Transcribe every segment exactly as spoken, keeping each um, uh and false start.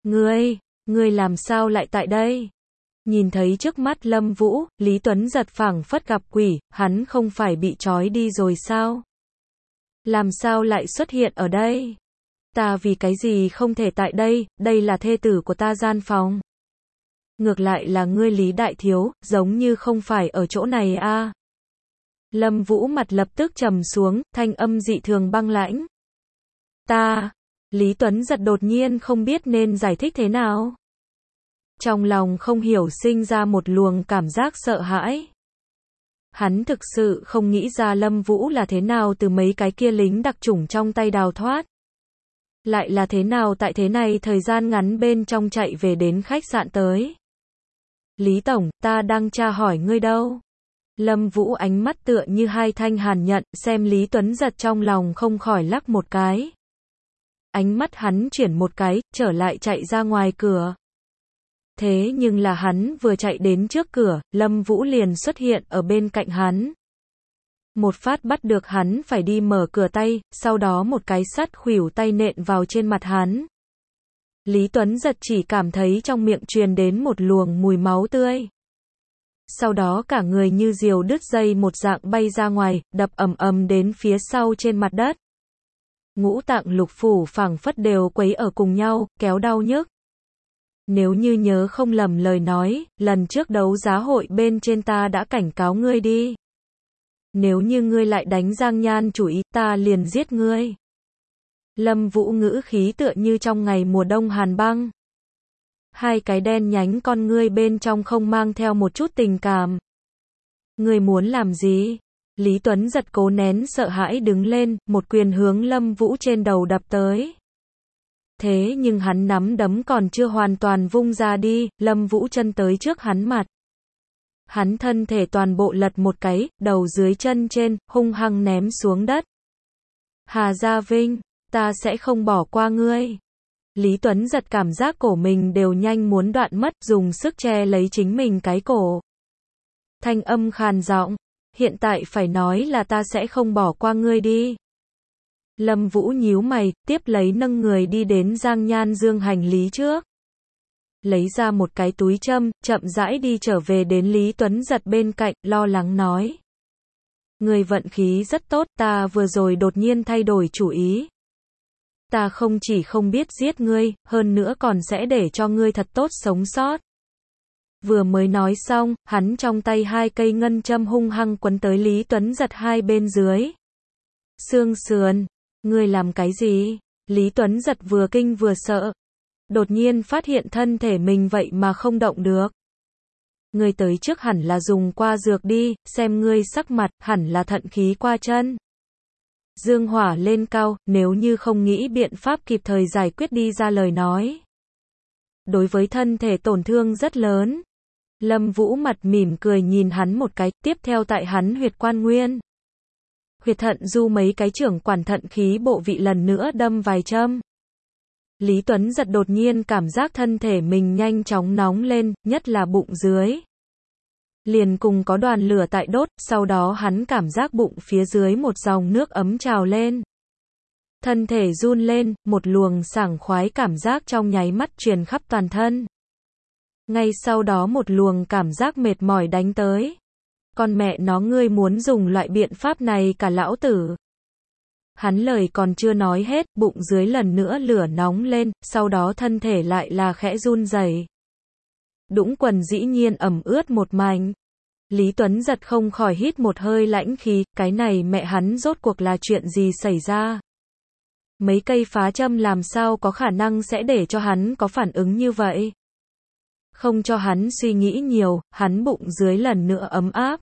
Ngươi, ngươi làm sao lại tại đây? Nhìn thấy trước mắt Lâm Vũ, Lý Tuấn Giật phảng phất gặp quỷ, hắn không phải bị trói đi rồi sao? Làm sao lại xuất hiện ở đây? Ta vì cái gì không thể tại đây, đây là thê tử của ta gian phòng. Ngược lại là ngươi Lý Đại Thiếu, giống như không phải ở chỗ này a. À. Lâm Vũ mặt lập tức trầm xuống, thanh âm dị thường băng lãnh. Ta, Lý Tuấn Giật đột nhiên không biết nên giải thích thế nào. Trong lòng không hiểu sinh ra một luồng cảm giác sợ hãi. Hắn thực sự không nghĩ ra Lâm Vũ là thế nào từ mấy cái kia lính đặc chủng trong tay đào thoát. Lại là thế nào tại thế này thời gian ngắn bên trong chạy về đến khách sạn tới. Lý Tổng, ta đang tra hỏi ngươi đâu. Lâm Vũ ánh mắt tựa như hai thanh hàn nhận, xem Lý Tuấn Giật trong lòng không khỏi lắc một cái. Ánh mắt hắn chuyển một cái, trở lại chạy ra ngoài cửa. Thế nhưng là hắn vừa chạy đến trước cửa, Lâm Vũ liền xuất hiện ở bên cạnh hắn. Một phát bắt được hắn phải đi mở cửa tay, sau đó một cái sắt khuỷu tay nện vào trên mặt hắn. Lý Tuấn Giật chỉ cảm thấy trong miệng truyền đến một luồng mùi máu tươi. Sau đó cả người như diều đứt dây một dạng bay ra ngoài, đập ầm ầm đến phía sau trên mặt đất. Ngũ tạng lục phủ phảng phất đều quấy ở cùng nhau, kéo đau nhức. Nếu như nhớ không lầm lời nói, lần trước đấu giá hội bên trên ta đã cảnh cáo ngươi đi. Nếu như ngươi lại đánh Giang Nhan chủ ý, ta liền giết ngươi. Lâm Vũ ngữ khí tựa như trong ngày mùa đông hàn băng. Hai cái đen nhánh con ngươi bên trong không mang theo một chút tình cảm. Ngươi muốn làm gì? Lý Tuấn Giật cố nén sợ hãi đứng lên, một quyền hướng Lâm Vũ trên đầu đập tới. Thế nhưng hắn nắm đấm còn chưa hoàn toàn vung ra đi, Lâm Vũ chân tới trước hắn mặt. Hắn thân thể toàn bộ lật một cái, đầu dưới chân trên, hung hăng ném xuống đất. Hà Gia Vinh, ta sẽ không bỏ qua ngươi. Lý Tuấn Giật cảm giác cổ mình đều nhanh muốn đoạn mất, dùng sức che lấy chính mình cái cổ. Thanh âm khàn giọng, hiện tại phải nói là ta sẽ không bỏ qua ngươi đi. Lâm Vũ nhíu mày, tiếp lấy nâng người đi đến Giang Nhan Dương hành lý trước. Lấy ra một cái túi châm, chậm rãi đi trở về đến Lý Tuấn Giật bên cạnh, lo lắng nói. Ngươi vận khí rất tốt, ta vừa rồi đột nhiên thay đổi chủ ý. Ta không chỉ không biết giết ngươi, hơn nữa còn sẽ để cho ngươi thật tốt sống sót. Vừa mới nói xong, hắn trong tay hai cây ngân châm hung hăng quấn tới Lý Tuấn Giật hai bên dưới. Xương sườn, ngươi làm cái gì? Lý Tuấn Giật vừa kinh vừa sợ. Đột nhiên phát hiện thân thể mình vậy mà không động được. Ngươi tới trước hẳn là dùng qua dược đi, xem ngươi sắc mặt, hẳn là thận khí qua chân. Dương hỏa lên cao, nếu như không nghĩ biện pháp kịp thời giải quyết đi ra lời nói. Đối với thân thể tổn thương rất lớn. Lâm Vũ mặt mỉm cười nhìn hắn một cái, tiếp theo tại hắn huyệt quan nguyên. Huyệt thận du mấy cái trưởng quản thận khí bộ vị lần nữa đâm vài châm. Lý Tuấn Giật đột nhiên cảm giác thân thể mình nhanh chóng nóng lên, nhất là bụng dưới. Liền cùng có đoàn lửa tại đốt, sau đó hắn cảm giác bụng phía dưới một dòng nước ấm trào lên. Thân thể run lên, một luồng sảng khoái cảm giác trong nháy mắt truyền khắp toàn thân. Ngay sau đó một luồng cảm giác mệt mỏi đánh tới. Con mẹ nó ngươi muốn dùng loại biện pháp này cả lão tử. Hắn lời còn chưa nói hết, bụng dưới lần nữa lửa nóng lên, sau đó thân thể lại là khẽ run rẩy. Đũng quần dĩ nhiên ẩm ướt một mảnh. Lý Tuấn Giật không khỏi hít một hơi lãnh khí, cái này mẹ hắn rốt cuộc là chuyện gì xảy ra. Mấy cây phá châm làm sao có khả năng sẽ để cho hắn có phản ứng như vậy. Không cho hắn suy nghĩ nhiều, hắn bụng dưới lần nữa ấm áp.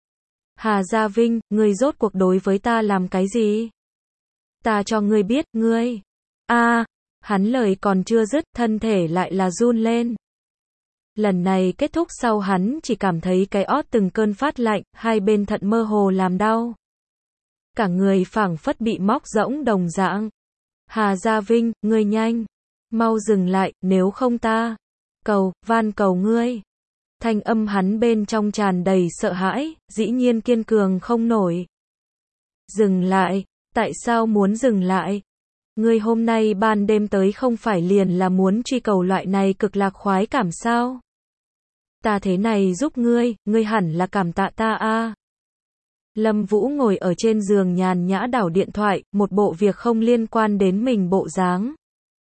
Hà Gia Vinh, ngươi rốt cuộc đối với ta làm cái gì? Ta cho ngươi biết, ngươi. A, à, hắn lời còn chưa dứt, thân thể lại là run lên. Lần này kết thúc sau hắn chỉ cảm thấy cái ót từng cơn phát lạnh, hai bên thận mơ hồ làm đau. Cả người phảng phất bị móc rỗng đồng dạng. Hà Gia Vinh, ngươi nhanh. Mau dừng lại, nếu không ta. Cầu, van cầu ngươi. Thanh âm hắn bên trong tràn đầy sợ hãi, dĩ nhiên kiên cường không nổi. Dừng lại, tại sao muốn dừng lại? Ngươi hôm nay ban đêm tới không phải liền là muốn truy cầu loại này cực lạc khoái cảm sao? Ta thế này giúp ngươi, ngươi hẳn là cảm tạ ta a. Lâm Vũ ngồi ở trên giường nhàn nhã đảo điện thoại, một bộ việc không liên quan đến mình bộ dáng.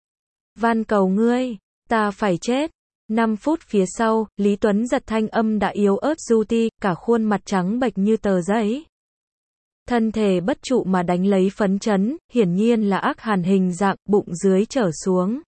Van cầu ngươi, ta phải chết. năm phút phía sau, Lý Tuấn Giật thanh âm đã yếu ớt du ti, cả khuôn mặt trắng bệch như tờ giấy. Thân thể bất trụ mà đánh lấy phấn chấn, hiển nhiên là ác hàn hình dạng, bụng dưới trở xuống.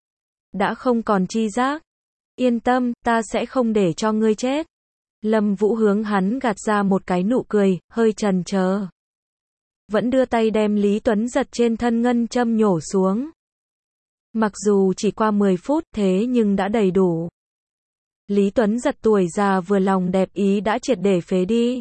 Đã không còn chi giác. Yên tâm, ta sẽ không để cho ngươi chết. Lâm Vũ hướng hắn gạt ra một cái nụ cười, hơi chần chờ. Vẫn đưa tay đem Lý Tuấn Giật trên thân ngân châm nhổ xuống. Mặc dù chỉ qua mười phút, thế nhưng đã đầy đủ. Lý Tuấn Giật tuổi già vừa lòng đẹp ý đã triệt để phế đi.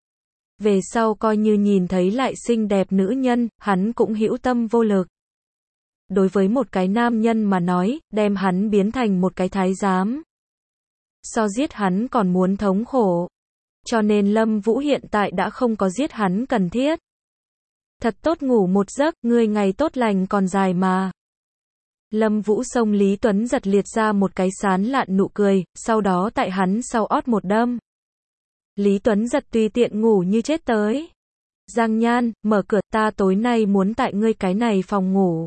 Về sau coi như nhìn thấy lại xinh đẹp nữ nhân, hắn cũng hữu tâm vô lực. Đối với một cái nam nhân mà nói, đem hắn biến thành một cái thái giám. So giết hắn còn muốn thống khổ. Cho nên Lâm Vũ hiện tại đã không có giết hắn cần thiết. Thật tốt ngủ một giấc, ngươi ngày tốt lành còn dài mà. Lâm Vũ xông Lý Tuấn Giật liệt ra một cái sán lạn nụ cười, sau đó tại hắn sau ót một đâm. Lý Tuấn Giật tùy tiện ngủ như chết tới. Giang Nhan, mở cửa, ta tối nay muốn tại ngươi cái này phòng ngủ.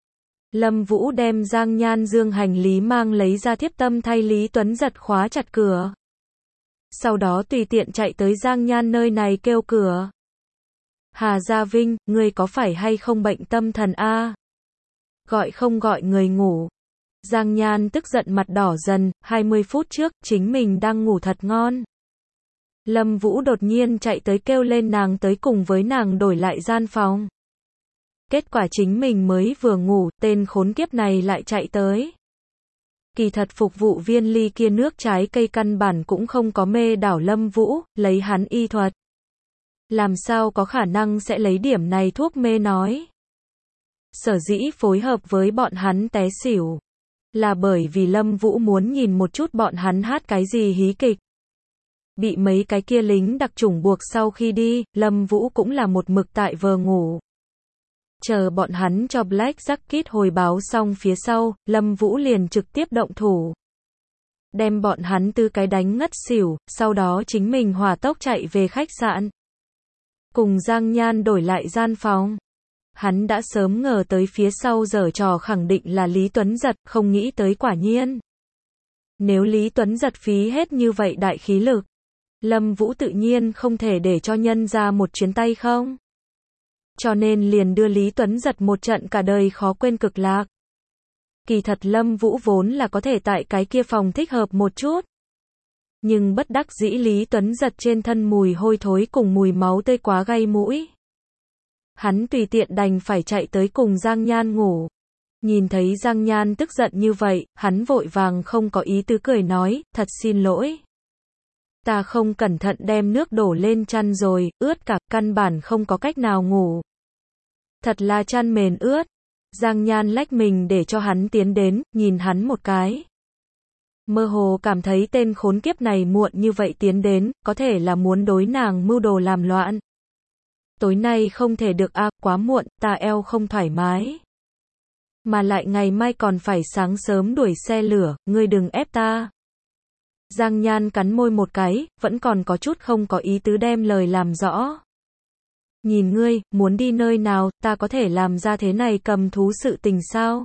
Lâm Vũ đem Giang Nhan dương hành lý mang lấy ra thiếp tâm thay Lý Tuấn Giật khóa chặt cửa. Sau đó tùy tiện chạy tới Giang Nhan nơi này kêu cửa. Hà Gia Vinh, ngươi có phải hay không bệnh tâm thần a? Gọi không gọi người ngủ. Giang Nhan tức giận mặt đỏ dần, hai mươi phút trước, chính mình đang ngủ thật ngon. Lâm Vũ đột nhiên chạy tới kêu lên nàng tới cùng với nàng đổi lại gian phòng. Kết quả chính mình mới vừa ngủ, tên khốn kiếp này lại chạy tới. Kỳ thật phục vụ viên ly kia nước trái cây căn bản cũng không có mê đảo Lâm Vũ, lấy hắn y thuật. Làm sao có khả năng sẽ lấy điểm này thuốc mê nói. Sở dĩ phối hợp với bọn hắn té xỉu. Là bởi vì Lâm Vũ muốn nhìn một chút bọn hắn hát cái gì hí kịch. Bị mấy cái kia lính đặc chủng buộc sau khi đi, Lâm Vũ cũng là một mực tại vờ ngủ. Chờ bọn hắn cho Black Jacket hồi báo xong phía sau, Lâm Vũ liền trực tiếp động thủ. Đem bọn hắn tư cái đánh ngất xỉu, sau đó chính mình hỏa tốc chạy về khách sạn. Cùng Giang Nhan đổi lại gian phòng. Hắn đã sớm ngờ tới phía sau giở trò khẳng định là Lý Tuấn Giật, không nghĩ tới quả nhiên. Nếu Lý Tuấn Giật phí hết như vậy đại khí lực, Lâm Vũ tự nhiên không thể để cho nhân ra một chuyến tay không. Cho nên liền đưa Lý Tuấn Giật một trận cả đời khó quên cực lạc. Kỳ thật Lâm Vũ vốn là có thể tại cái kia phòng thích hợp một chút. Nhưng bất đắc dĩ Lý Tuấn Giật trên thân mùi hôi thối cùng mùi máu tươi quá gây mũi. Hắn tùy tiện đành phải chạy tới cùng Giang Nhan ngủ. Nhìn thấy Giang Nhan tức giận như vậy, hắn vội vàng không có ý tứ cười nói, thật xin lỗi. Ta không cẩn thận đem nước đổ lên chăn rồi, ướt cả, căn bản không có cách nào ngủ. Thật là chăn mền ướt. Giang Nhan lách mình để cho hắn tiến đến, nhìn hắn một cái. Mơ hồ cảm thấy tên khốn kiếp này muộn như vậy tiến đến, có thể là muốn đối nàng mưu đồ làm loạn. Tối nay không thể được a, à, quá muộn, ta eo không thoải mái. Mà lại ngày mai còn phải sáng sớm đuổi xe lửa, ngươi đừng ép ta. Giang Nhan cắn môi một cái, vẫn còn có chút không có ý tứ đem lời làm rõ. Nhìn ngươi, muốn đi nơi nào, ta có thể làm ra thế này cầm thú sự tình sao?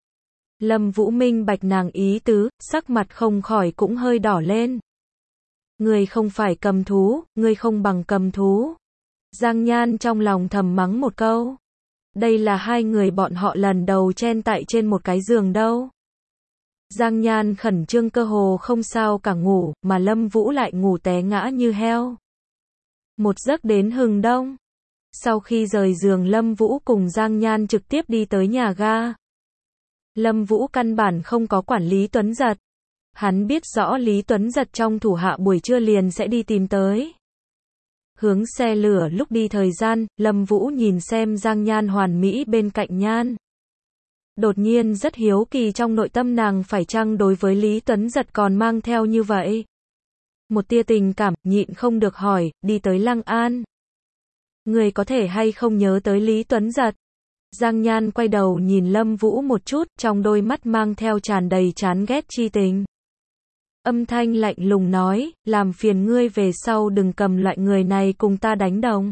Lâm Vũ minh bạch nàng ý tứ, sắc mặt không khỏi cũng hơi đỏ lên. Ngươi không phải cầm thú, ngươi không bằng cầm thú. Giang Nhan trong lòng thầm mắng một câu. Đây là hai người bọn họ lần đầu chen tại trên một cái giường đâu. Giang Nhan khẩn trương cơ hồ không sao cả ngủ, mà Lâm Vũ lại ngủ té ngã như heo. Một giấc đến hừng đông. Sau khi rời giường Lâm Vũ cùng Giang Nhan trực tiếp đi tới nhà ga. Lâm Vũ căn bản không có quản Lý Tuấn Giật. Hắn biết rõ Lý Tuấn Giật trong thủ hạ buổi trưa liền sẽ đi tìm tới. Hướng xe lửa lúc đi thời gian, Lâm Vũ nhìn xem Giang Nhan hoàn mỹ bên cạnh Nhan. Đột nhiên rất hiếu kỳ trong nội tâm nàng phải chăng đối với Lý Tuấn Giật còn mang theo như vậy. Một tia tình cảm, nhịn không được hỏi, đi tới Lăng An. Người có thể hay không nhớ tới Lý Tuấn Giật? Giang Nhan quay đầu nhìn Lâm Vũ một chút, trong đôi mắt mang theo tràn đầy chán ghét chi tình. Âm thanh lạnh lùng nói, làm phiền ngươi về sau đừng cầm loại người này cùng ta đánh đồng.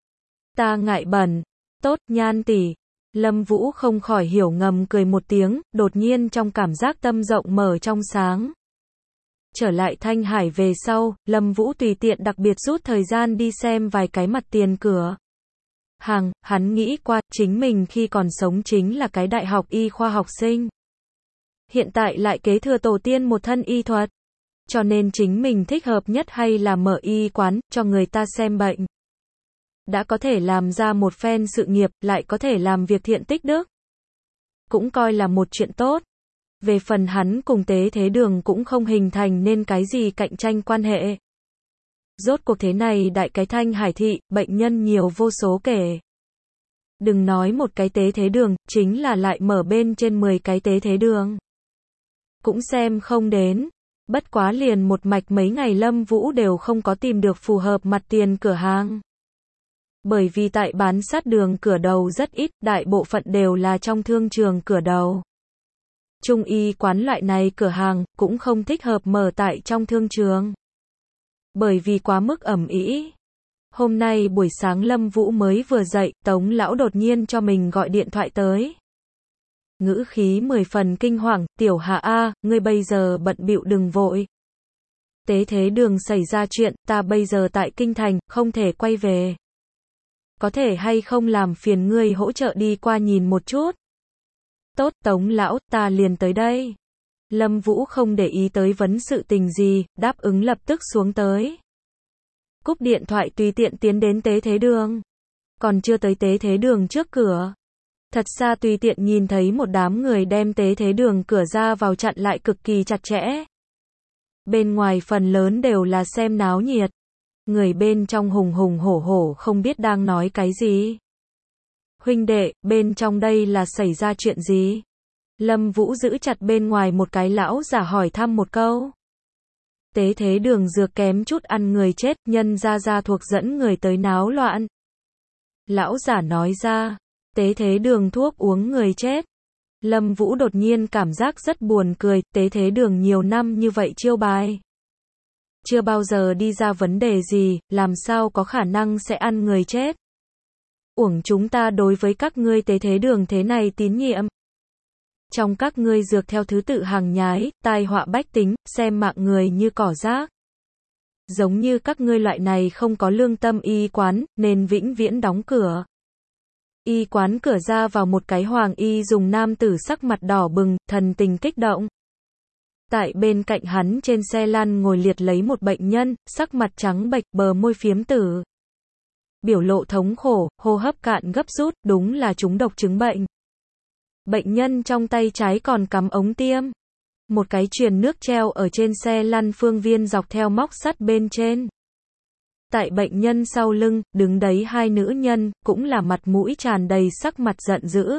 Ta ngại bẩn. Tốt, Nhan tỷ. Lâm Vũ không khỏi hiểu ngầm cười một tiếng, đột nhiên trong cảm giác tâm rộng mở trong sáng. Trở lại Thanh Hải về sau, Lâm Vũ tùy tiện đặc biệt rút thời gian đi xem vài cái mặt tiền cửa hàng, hắn nghĩ qua, chính mình khi còn sống chính là cái đại học y khoa học sinh. Hiện tại lại kế thừa tổ tiên một thân y thuật. Cho nên chính mình thích hợp nhất hay là mở y quán, cho người ta xem bệnh. Đã có thể làm ra một phen sự nghiệp, lại có thể làm việc thiện tích đức. Cũng coi là một chuyện tốt. Về phần hắn cùng Tế Thế Đường cũng không hình thành nên cái gì cạnh tranh quan hệ. Rốt cuộc thế này đại cái Thanh Hải thị, bệnh nhân nhiều vô số kể. Đừng nói một cái Tế Thế Đường, chính là lại mở bên trên mười cái Tế Thế Đường. Cũng xem không đến. Bất quá liền một mạch mấy ngày Lâm Vũ đều không có tìm được phù hợp mặt tiền cửa hàng. Bởi vì tại bán sát đường cửa đầu rất ít, đại bộ phận đều là trong thương trường cửa đầu. Trung y quán loại này cửa hàng, cũng không thích hợp mở tại trong thương trường. Bởi vì quá mức ẩm ĩ. Hôm nay buổi sáng Lâm Vũ mới vừa dậy, Tống lão đột nhiên cho mình gọi điện thoại tới. Ngữ khí mười phần kinh hoàng, tiểu Hạ a, ngươi bây giờ bận bịu đừng vội. Tế Thế Đường xảy ra chuyện, ta bây giờ tại Kinh Thành, không thể quay về. Có thể hay không làm phiền ngươi hỗ trợ đi qua nhìn một chút. Tốt, Tống lão, ta liền tới đây. Lâm Vũ không để ý tới vấn sự tình gì, đáp ứng lập tức xuống tới. Cúp điện thoại tùy tiện tiến đến Tế Thế Đường. Còn chưa tới Tế Thế Đường trước cửa. Thật xa tùy tiện nhìn thấy một đám người đem Tế Thế Đường cửa ra vào chặn lại cực kỳ chặt chẽ. Bên ngoài phần lớn đều là xem náo nhiệt. Người bên trong hùng hùng hổ hổ không biết đang nói cái gì. Huynh đệ, bên trong đây là xảy ra chuyện gì? Lâm Vũ giữ chặt bên ngoài một cái lão giả hỏi thăm một câu. Tế Thế Đường dược kém chút ăn người chết, nhân ra ra thuộc dẫn người tới náo loạn. Lão giả nói ra, Tế Thế Đường thuốc uống người chết. Lâm Vũ đột nhiên cảm giác rất buồn cười, Tế Thế Đường nhiều năm như vậy chiêu bài. Chưa bao giờ đi ra vấn đề gì, làm sao có khả năng sẽ ăn người chết. Uổng chúng ta đối với các ngươi Tế Thế Đường thế này tín nhiệm. Trong các ngươi dược theo thứ tự hàng nhái, tai họa bách tính, xem mạng người như cỏ rác. Giống như các ngươi loại này không có lương tâm y quán, nên vĩnh viễn đóng cửa. Y quán cửa ra vào một cái hoàng y dùng nam tử sắc mặt đỏ bừng, thần tình kích động. Tại bên cạnh hắn trên xe lăn ngồi liệt lấy một bệnh nhân, sắc mặt trắng bệch, bờ môi phiếm tử. Biểu lộ thống khổ, hô hấp cạn gấp rút, đúng là trúng độc chứng bệnh. Bệnh nhân trong tay trái còn cắm ống tiêm. Một cái truyền nước treo ở trên xe lăn phương viên dọc theo móc sắt bên trên. Tại bệnh nhân sau lưng, đứng đấy hai nữ nhân, cũng là mặt mũi tràn đầy sắc mặt giận dữ.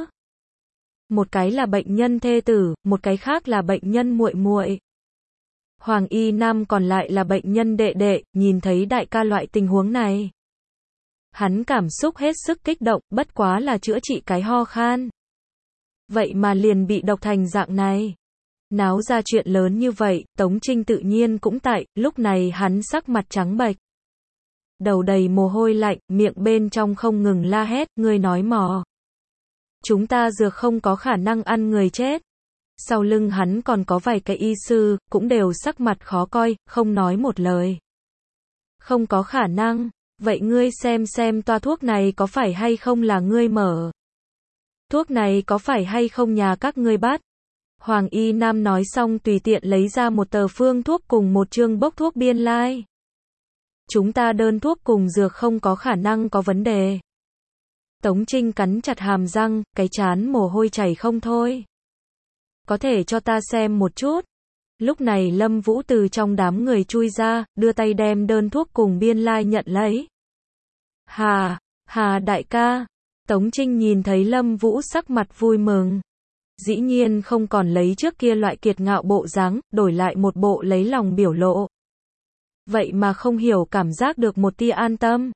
Một cái là bệnh nhân thê tử, một cái khác là bệnh nhân muội muội. Hoàng y nam còn lại là bệnh nhân đệ đệ, nhìn thấy đại ca loại tình huống này. Hắn cảm xúc hết sức kích động, bất quá là chữa trị cái ho khan. Vậy mà liền bị độc thành dạng này. Náo ra chuyện lớn như vậy, Tống Trinh tự nhiên cũng tại, lúc này hắn sắc mặt trắng bệch. Đầu đầy mồ hôi lạnh, miệng bên trong không ngừng la hét, ngươi nói mò. Chúng ta dược không có khả năng ăn người chết. Sau lưng hắn còn có vài cái y sư, cũng đều sắc mặt khó coi, không nói một lời. Không có khả năng, vậy ngươi xem xem toa thuốc này có phải hay không là ngươi mở. Thuốc này có phải hay không nhà các ngươi bắt. Hoàng y nam nói xong tùy tiện lấy ra một tờ phương thuốc cùng một chương bốc thuốc biên lai. Like. Chúng ta đơn thuốc cùng dược không có khả năng có vấn đề. Tống Trinh cắn chặt hàm răng, cái trán mồ hôi chảy không thôi. Có thể cho ta xem một chút. Lúc này Lâm Vũ từ trong đám người chui ra, đưa tay đem đơn thuốc cùng biên lai like nhận lấy. Hà, Hà đại ca. Tống Trinh nhìn thấy Lâm Vũ sắc mặt vui mừng. Dĩ nhiên không còn lấy trước kia loại kiệt ngạo bộ dáng, đổi lại một bộ lấy lòng biểu lộ. Vậy mà không hiểu cảm giác được một tia an tâm.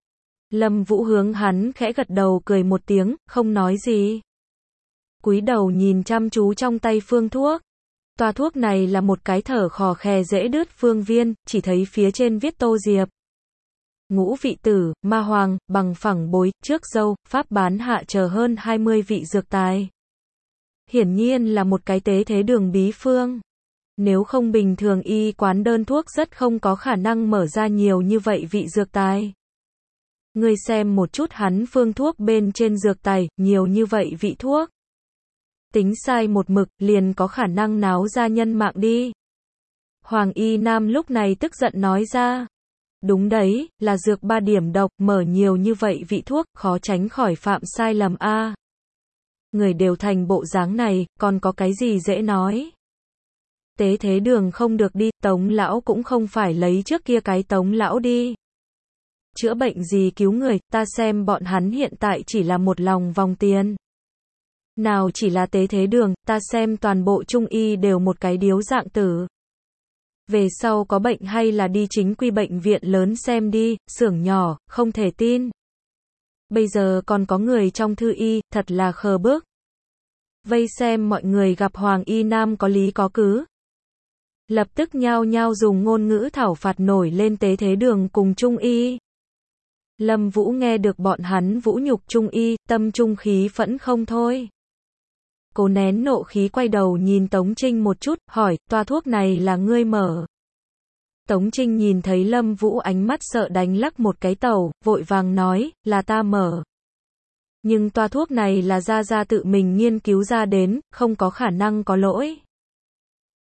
Lâm Vũ hướng hắn khẽ gật đầu cười một tiếng, không nói gì. Cúi đầu nhìn chăm chú trong tay phương thuốc. Toa thuốc này là một cái thở khò khè dễ đứt phương viên, chỉ thấy phía trên viết Tô Diệp. Ngũ vị tử, ma hoàng, bằng phẳng bối, trước dâu, pháp bán hạ chờ hơn hai mươi vị dược tài. Hiển nhiên là một cái tế thế đường bí phương. Nếu không bình thường y quán đơn thuốc rất không có khả năng mở ra nhiều như vậy vị dược tài. Ngươi xem một chút hắn phương thuốc bên trên dược tài, nhiều như vậy vị thuốc. Tính sai một mực, liền có khả năng náo ra nhân mạng đi. Hoàng Y Nam lúc này tức giận nói ra. Đúng đấy, là dược ba điểm độc, mở nhiều như vậy vị thuốc, khó tránh khỏi phạm sai lầm a. Người đều thành bộ dáng này, còn có cái gì dễ nói. Tế thế đường không được đi, Tống lão cũng không phải lấy trước kia cái Tống lão đi. Chữa bệnh gì cứu người, ta xem bọn hắn hiện tại chỉ là một lòng vòng tiền. Nào chỉ là tế thế đường, ta xem toàn bộ trung y đều một cái điếu dạng tử. Về sau có bệnh hay là đi chính quy bệnh viện lớn xem đi, xưởng nhỏ, không thể tin. Bây giờ còn có người trong thư y, thật là khờ bước. Vây xem mọi người gặp Hoàng Y Nam có lý có cứ. Lập tức nhao nhao dùng ngôn ngữ thảo phạt nổi lên tế thế đường cùng trung y. Lâm Vũ nghe được bọn hắn vũ nhục trung y, tâm trung khí phẫn không thôi. Cố nén nộ khí quay đầu nhìn Tống Trinh một chút, hỏi, toa thuốc này là ngươi mở. Tống Trinh nhìn thấy Lâm Vũ ánh mắt sợ đánh lắc một cái tàu, vội vàng nói, là ta mở. Nhưng toa thuốc này là Gia Gia tự mình nghiên cứu ra đến, không có khả năng có lỗi.